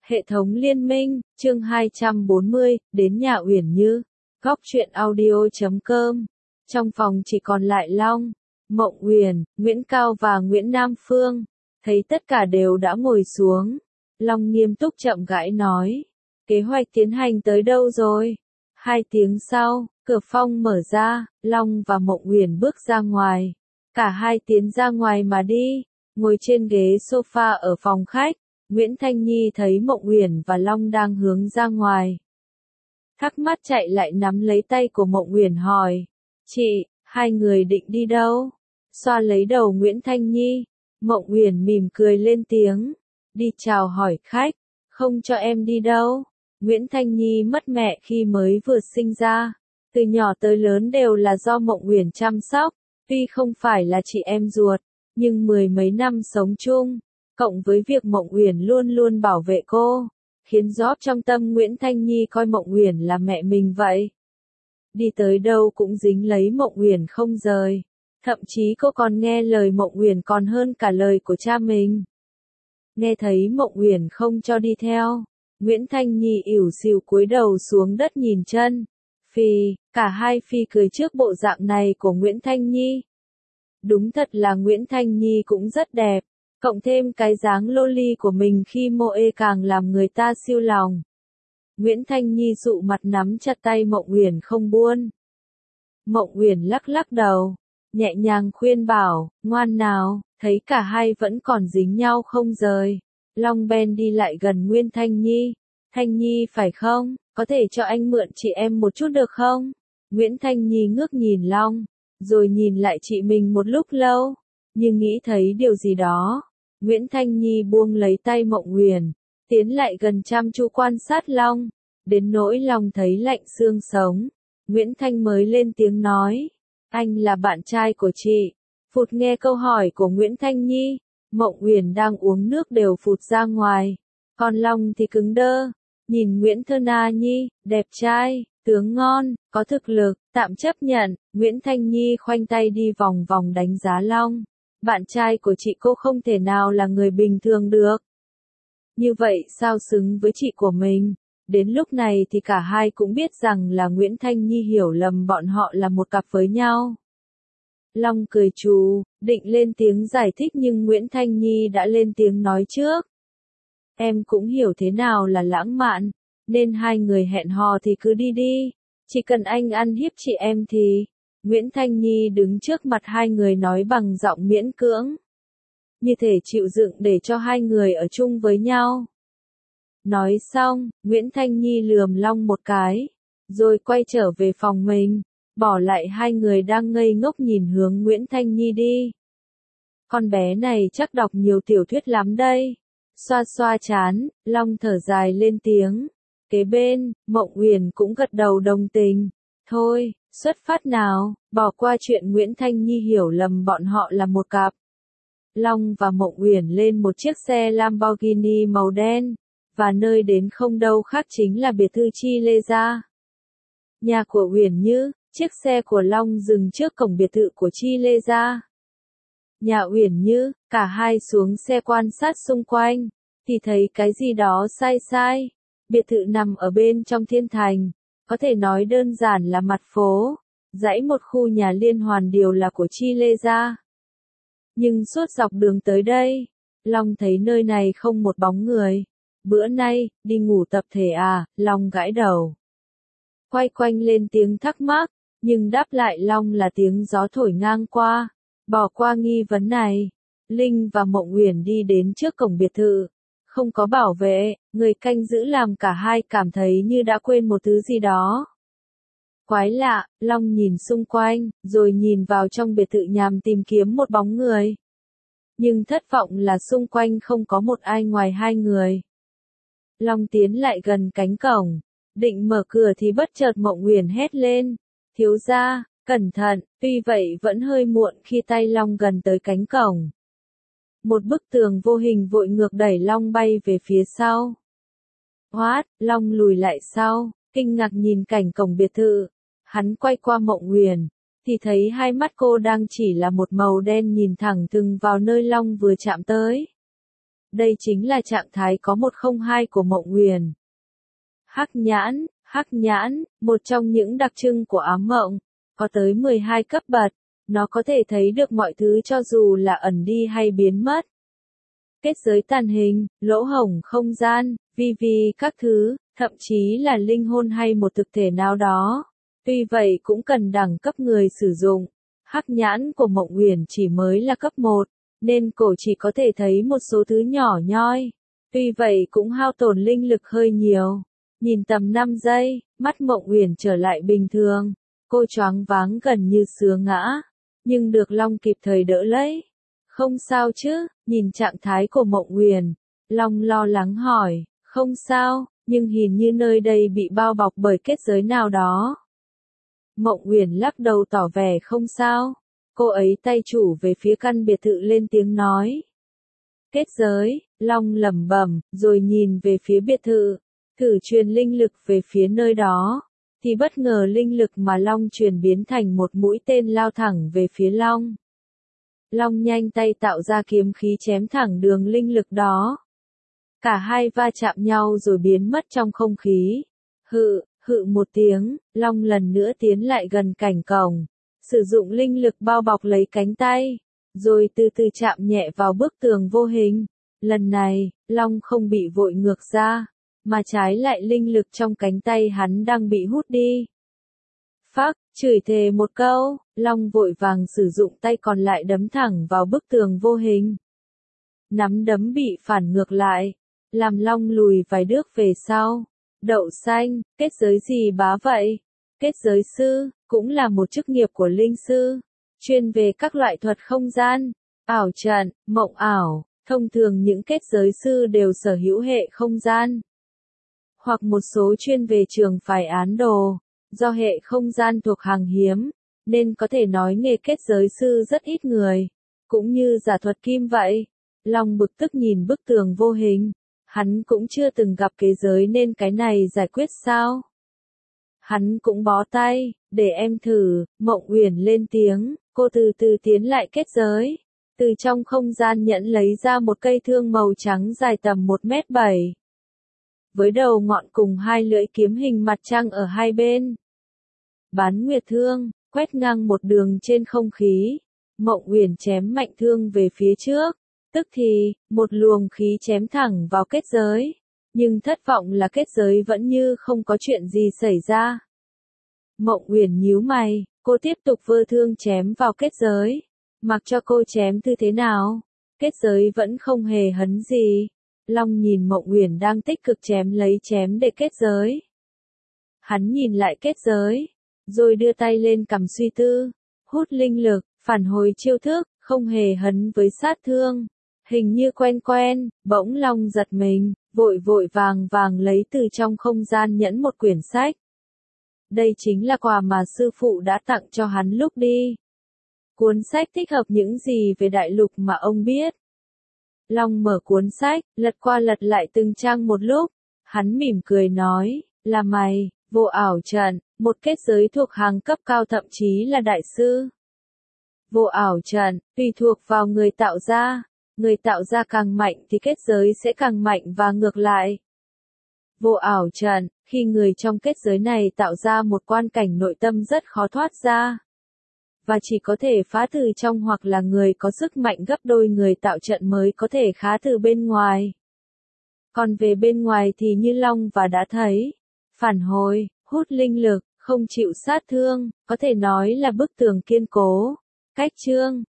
Hệ thống liên minh, chương 240, đến nhà Uyển Như. Góc truyện audio.com. Trong phòng chỉ còn lại Long, Mộng Uyển, Nguyễn Cao và Nguyễn Nam Phương. Thấy tất cả đều đã ngồi xuống. Long nghiêm túc chậm rãi nói. Kế hoạch tiến hành tới đâu rồi? 2 tiếng sau, cửa phòng mở ra, Long và Mộng Uyển bước ra ngoài. Cả hai tiến ra ngoài mà đi. Ngồi trên ghế sofa ở phòng khách. Nguyễn Thanh Nhi thấy Mộng Uyển và Long đang hướng ra ngoài. Thắc mắc chạy lại nắm lấy tay của Mộng Uyển hỏi. Chị, hai người định đi đâu? Xoa lấy đầu Nguyễn Thanh Nhi. Mộng Uyển mỉm cười lên tiếng. Đi chào hỏi khách, không cho em đi đâu. Nguyễn Thanh Nhi mất mẹ khi mới vừa sinh ra. Từ nhỏ tới lớn đều là do Mộng Uyển chăm sóc. Tuy không phải là chị em ruột, nhưng 10 mấy năm sống chung. Cộng với việc Mộng Uyển luôn luôn bảo vệ cô, khiến rót trong tâm Nguyễn Thanh Nhi coi Mộng Uyển là mẹ mình vậy. Đi tới đâu cũng dính lấy Mộng Uyển không rời. Thậm chí cô còn nghe lời Mộng Uyển còn hơn cả lời của cha mình. Nghe thấy Mộng Uyển không cho đi theo, Nguyễn Thanh Nhi ỉu xìu cúi đầu xuống đất nhìn chân. Phì, cả hai phi cười trước bộ dạng này của Nguyễn Thanh Nhi. Đúng thật là Nguyễn Thanh Nhi cũng rất đẹp. Cộng thêm cái dáng loli của mình khi mô ê càng làm người ta siêu lòng. Nguyễn Thanh Nhi dụ mặt nắm chặt tay Mộng Uyển không buông. Mộng Uyển lắc lắc đầu, nhẹ nhàng khuyên bảo, ngoan nào, thấy cả hai vẫn còn dính nhau không rời. Long Ben đi lại gần Nguyễn Thanh Nhi. Thanh Nhi phải không, có thể cho anh mượn chị em một chút được không? Nguyễn Thanh Nhi ngước nhìn Long, rồi nhìn lại chị mình một lúc lâu, nhưng nghĩ thấy điều gì đó. Nguyễn Thanh Nhi buông lấy tay Mộng Uyển, tiến lại gần chăm chú quan sát Long, đến nỗi Long thấy lạnh xương sống. Nguyễn Thanh mới lên tiếng nói, anh là bạn trai của chị. Phụt nghe câu hỏi của Nguyễn Thanh Nhi, Mộng Uyển đang uống nước đều phụt ra ngoài, còn Long thì cứng đơ, nhìn Nguyễn Thơ Na Nhi, đẹp trai, tướng ngon, có thực lực, tạm chấp nhận. Nguyễn Thanh Nhi khoanh tay đi vòng vòng đánh giá Long. Bạn trai của chị cô không thể nào là người bình thường được. Như vậy sao xứng với chị của mình? Đến lúc này thì cả hai cũng biết rằng là Nguyễn Thanh Nhi hiểu lầm bọn họ là một cặp với nhau. Long cười trù, định lên tiếng giải thích nhưng Nguyễn Thanh Nhi đã lên tiếng nói trước. Em cũng hiểu thế nào là lãng mạn, nên hai người hẹn hò thì cứ đi đi. Chỉ cần anh ăn hiếp chị em thì... Nguyễn Thanh Nhi đứng trước mặt hai người nói bằng giọng miễn cưỡng. Như thể chịu đựng để cho hai người ở chung với nhau. Nói xong, Nguyễn Thanh Nhi lườm Long một cái, rồi quay trở về phòng mình, bỏ lại hai người đang ngây ngốc nhìn hướng Nguyễn Thanh Nhi đi. Con bé này chắc đọc nhiều tiểu thuyết lắm đây. Xoa xoa chán, Long thở dài lên tiếng. Kế bên, Mộng Uyển cũng gật đầu đồng tình. Thôi, xuất phát nào, bỏ qua chuyện Nguyễn Thanh Nhi hiểu lầm bọn họ là một cặp. Long và Mộng Uyển lên một chiếc xe Lamborghini màu đen, và nơi đến không đâu khác chính là biệt thự Chi Lê Gia. Nhà của Uyển Như, chiếc xe của Long dừng trước cổng biệt thự của Chi Lê Gia. Nhà Uyển Như, cả hai xuống xe quan sát xung quanh, thì thấy cái gì đó sai sai. Biệt thự nằm ở bên trong thiên thành. Có thể nói đơn giản là mặt phố, dãy một khu nhà liên hoàn đều là của Chi Lê Gia. Nhưng suốt dọc đường tới đây, Long thấy nơi này không một bóng người. Bữa nay, đi ngủ tập thể à? Long gãi đầu. Quay quanh lên tiếng thắc mắc, nhưng đáp lại Long là tiếng gió thổi ngang qua. Bỏ qua nghi vấn này, Linh và Mộng Uyển đi đến trước cổng biệt thự. Không có bảo vệ, người canh giữ làm cả hai cảm thấy như đã quên một thứ gì đó. Quái lạ, Long nhìn xung quanh, rồi nhìn vào trong biệt thự nhằm tìm kiếm một bóng người. Nhưng thất vọng là xung quanh không có một ai ngoài hai người. Long tiến lại gần cánh cổng, định mở cửa thì bất chợt Mộng Uyển hét lên. Thiếu gia, cẩn thận, tuy vậy vẫn hơi muộn khi tay Long gần tới cánh cổng. Một bức tường vô hình vội ngược đẩy Long bay về phía sau. What? Long lùi lại sau, kinh ngạc nhìn cảnh cổng biệt thự. Hắn quay qua Mộng Uyển, thì thấy hai mắt cô đang chỉ là một màu đen nhìn thẳng thừng vào nơi Long vừa chạm tới. Đây chính là trạng thái có 102 của Mộng Uyển. Hắc nhãn, một trong những đặc trưng của ám mộng, có tới 12 cấp bậc, nó có thể thấy được mọi thứ cho dù là ẩn đi hay biến mất. Kết giới tàn hình, lỗ hổng không gian, vi vi các thứ, thậm chí là linh hồn hay một thực thể nào đó. Tuy vậy cũng cần đẳng cấp người sử dụng. Hắc nhãn của Mộng Uyển chỉ mới là cấp 1, nên cổ chỉ có thể thấy một số thứ nhỏ nhoi. Tuy vậy cũng hao tổn linh lực hơi nhiều. Nhìn tầm 5 giây, mắt Mộng Uyển trở lại bình thường. Cô choáng váng gần như sứa ngã. Nhưng được Long kịp thời đỡ lấy. Không sao chứ, nhìn trạng thái của Mộng Uyển. Long lo lắng hỏi, không sao, nhưng hình như nơi đây bị bao bọc bởi kết giới nào đó. Mộng Uyển lắc đầu tỏ vẻ không sao. Cô ấy tay chủ về phía căn biệt thự lên tiếng nói. Kết giới, Long lẩm bẩm, rồi nhìn về phía biệt thự, thử truyền linh lực về phía nơi đó, thì bất ngờ linh lực mà Long truyền biến thành một mũi tên lao thẳng về phía Long. Long nhanh tay tạo ra kiếm khí chém thẳng đường linh lực đó. Cả hai va chạm nhau rồi biến mất trong không khí. Hự một tiếng, Long lần nữa tiến lại gần cảnh cổng, sử dụng linh lực bao bọc lấy cánh tay, rồi từ từ chạm nhẹ vào bức tường vô hình. Lần này, Long không bị vội ngược ra, mà trái lại linh lực trong cánh tay hắn đang bị hút đi. Phắc, chửi thề một câu, Long vội vàng sử dụng tay còn lại đấm thẳng vào bức tường vô hình. Nắm đấm bị phản ngược lại, làm Long lùi vài bước về sau. Đậu xanh, kết giới gì bá vậy? Kết giới sư, cũng là một chức nghiệp của linh sư, chuyên về các loại thuật không gian, ảo trận, mộng ảo. Thông thường những kết giới sư đều sở hữu hệ không gian, hoặc một số chuyên về trường phái án đồ. Do hệ không gian thuộc hàng hiếm, nên có thể nói nghề kết giới sư rất ít người, cũng như giả thuật kim vậy. Long bực tức nhìn bức tường vô hình, hắn cũng chưa từng gặp kế giới nên cái này giải quyết sao? Hắn cũng bó tay, để em thử. Mộng Uyển lên tiếng, cô từ từ tiến lại kết giới. Từ trong không gian nhẫn lấy ra một cây thương màu trắng dài tầm 1m7. Với đầu ngọn cùng hai lưỡi kiếm hình mặt trăng ở hai bên. Bán nguyệt thương, quét ngang một đường trên không khí. Mộng Uyển chém mạnh thương về phía trước. Tức thì, một luồng khí chém thẳng vào kết giới. Nhưng thất vọng là kết giới vẫn như không có chuyện gì xảy ra. Mộng Uyển nhíu mày, cô tiếp tục vơ thương chém vào kết giới. Mặc cho cô chém như thế nào, kết giới vẫn không hề hấn gì. Long nhìn Mộng Uyển đang tích cực chém để kết giới. Hắn nhìn lại kết giới, rồi đưa tay lên cầm suy tư, hút linh lực, phản hồi chiêu thức, không hề hấn với sát thương. Hình như quen, bỗng Long giật mình, vội vàng lấy từ trong không gian nhẫn một quyển sách. Đây chính là quà mà sư phụ đã tặng cho hắn lúc đi. Cuốn sách thích hợp những gì về đại lục mà ông biết. Long mở cuốn sách, lật qua lật lại từng trang một lúc. Hắn mỉm cười nói, là mày, vô ảo trận, một kết giới thuộc hàng cấp cao thậm chí là đại sư. Vô ảo trận, tùy thuộc vào người tạo ra. Người tạo ra càng mạnh thì kết giới sẽ càng mạnh và ngược lại. Vô ảo trận, khi người trong kết giới này tạo ra một quan cảnh nội tâm rất khó thoát ra. Và chỉ có thể phá từ trong hoặc là người có sức mạnh gấp đôi người tạo trận mới có thể phá từ bên ngoài. Còn về bên ngoài thì như Long và đã thấy, phản hồi, hút linh lực, không chịu sát thương, có thể nói là bức tường kiên cố. Cách chương